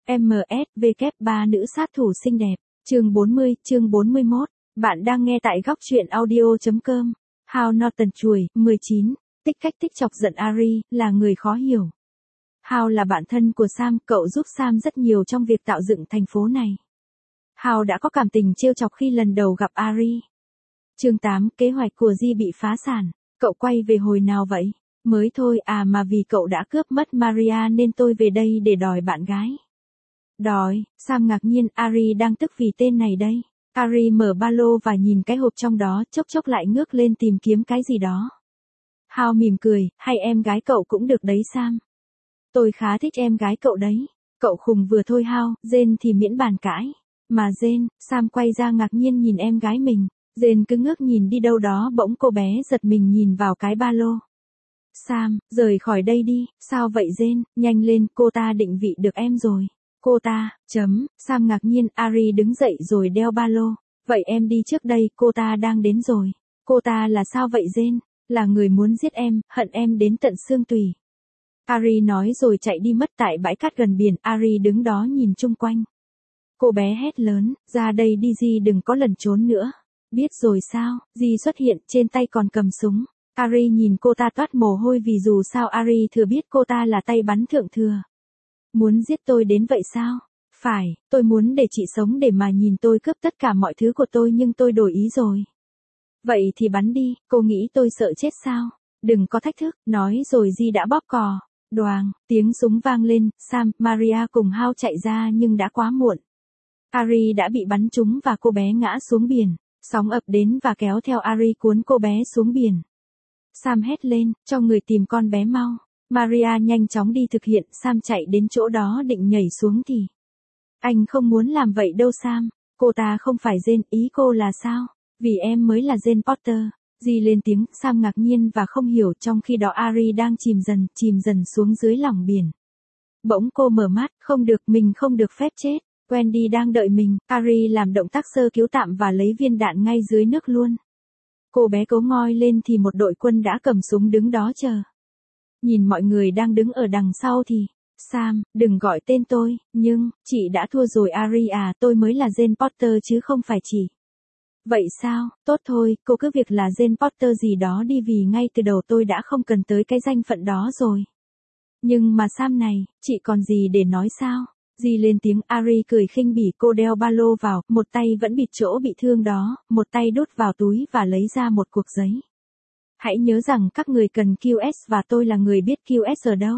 MSV3 nữ sát thủ xinh đẹp. Chương 40, chương 41. Bạn đang nghe tại góc truyện audio.com. Hal Norton chuồi, 19. Tích cách tích chọc giận Ari, là người khó hiểu. Hal là bạn thân của Sam, cậu giúp Sam rất nhiều trong việc tạo dựng thành phố này. Hal đã có cảm tình trêu chọc khi lần đầu gặp Ari. Chương 8, kế hoạch của Di bị phá sản. Cậu quay về hồi nào vậy? Mới thôi à, mà vì cậu đã cướp mất Maria nên tôi về đây để đòi bạn gái. Đòi? Sam ngạc nhiên, Ari đang tức vì tên này đây. Ari mở ba lô và nhìn cái hộp trong đó, chốc chốc lại ngước lên tìm kiếm cái gì đó. Hal mỉm cười, hay em gái cậu cũng được đấy Sam. Tôi khá thích em gái cậu đấy. Cậu khùng vừa thôi Hal, Jane thì miễn bàn cãi. Mà Jane, Sam quay ra ngạc nhiên nhìn em gái mình. Jane cứ ngước nhìn đi đâu đó, bỗng cô bé giật mình nhìn vào cái ba lô. Sam, rời khỏi đây đi. Sao vậy Jane, nhanh lên, cô ta định vị được em rồi. Cô ta, Sam ngạc nhiên, Ari đứng dậy rồi đeo ba lô. Vậy em đi trước đây, cô ta đang đến rồi. Cô ta là sao vậy Jane? Là người muốn giết em, hận em đến tận xương tủy. Ari nói rồi chạy đi mất tại bãi cát gần biển, Ari đứng đó nhìn chung quanh. Cô bé hét lớn, ra đây đi Di, đừng có lẩn trốn nữa. Biết rồi sao, Di xuất hiện, trên tay còn cầm súng. Ari nhìn cô ta toát mồ hôi vì dù sao Ari thừa biết cô ta là tay bắn thượng thừa. Muốn giết tôi đến vậy sao? Phải, tôi muốn để chị sống để mà nhìn tôi cướp tất cả mọi thứ của tôi nhưng tôi đổi ý rồi. Vậy thì bắn đi, cô nghĩ tôi sợ chết sao? Đừng có thách thức, nói rồi Di đã bóp cò. Đoàng, tiếng súng vang lên, Sam, Maria cùng Hal chạy ra nhưng đã quá muộn. Ari đã bị bắn trúng và cô bé ngã xuống biển. Sóng ập đến và kéo theo Ari cuốn cô bé xuống biển. Sam hét lên, cho người tìm con bé mau. Maria nhanh chóng đi thực hiện, Sam chạy đến chỗ đó định nhảy xuống thì. Anh không muốn làm vậy đâu Sam, cô ta không phải Jane, ý cô là sao? Vì em mới là Jane Porter. Di lên tiếng, Sam ngạc nhiên và không hiểu, trong khi đó Ari đang chìm dần xuống dưới lòng biển. Bỗng cô mở mắt, không được, mình không được phép chết. Wendy đang đợi mình, Ari làm động tác sơ cứu tạm và lấy viên đạn ngay dưới nước luôn. Cô bé cố ngoi lên thì một đội quân đã cầm súng đứng đó chờ. Nhìn mọi người đang đứng ở đằng sau thì, Sam, đừng gọi tên tôi, nhưng, chị đã thua rồi Ari à, tôi mới là Jane Porter chứ không phải chị. Vậy sao, tốt thôi, cô cứ việc là Jane Porter gì đó đi vì ngay từ đầu tôi đã không cần tới cái danh phận đó rồi. Nhưng mà Sam này, chị còn gì để nói sao? Di lên tiếng, Ari cười khinh bỉ, cô đeo ba lô vào, một tay vẫn bịt chỗ bị thương đó, một tay đút vào túi và lấy ra một cuộc giấy. Hãy nhớ rằng các người cần QS và tôi là người biết QS ở đâu.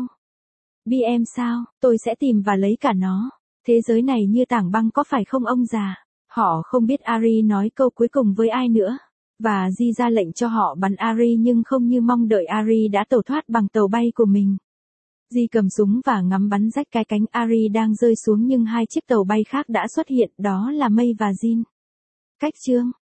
BM sao, tôi sẽ tìm và lấy cả nó. Thế giới này như tảng băng có phải không ông già? Họ không biết Ari nói câu cuối cùng với ai nữa. Và Di ra lệnh cho họ bắn Ari nhưng không như mong đợi, Ari đã tẩu thoát bằng tàu bay của mình. Di cầm súng và ngắm bắn rách cái cánh Ari đang rơi xuống nhưng hai chiếc tàu bay khác đã xuất hiện, đó là May và Jin. Cách chương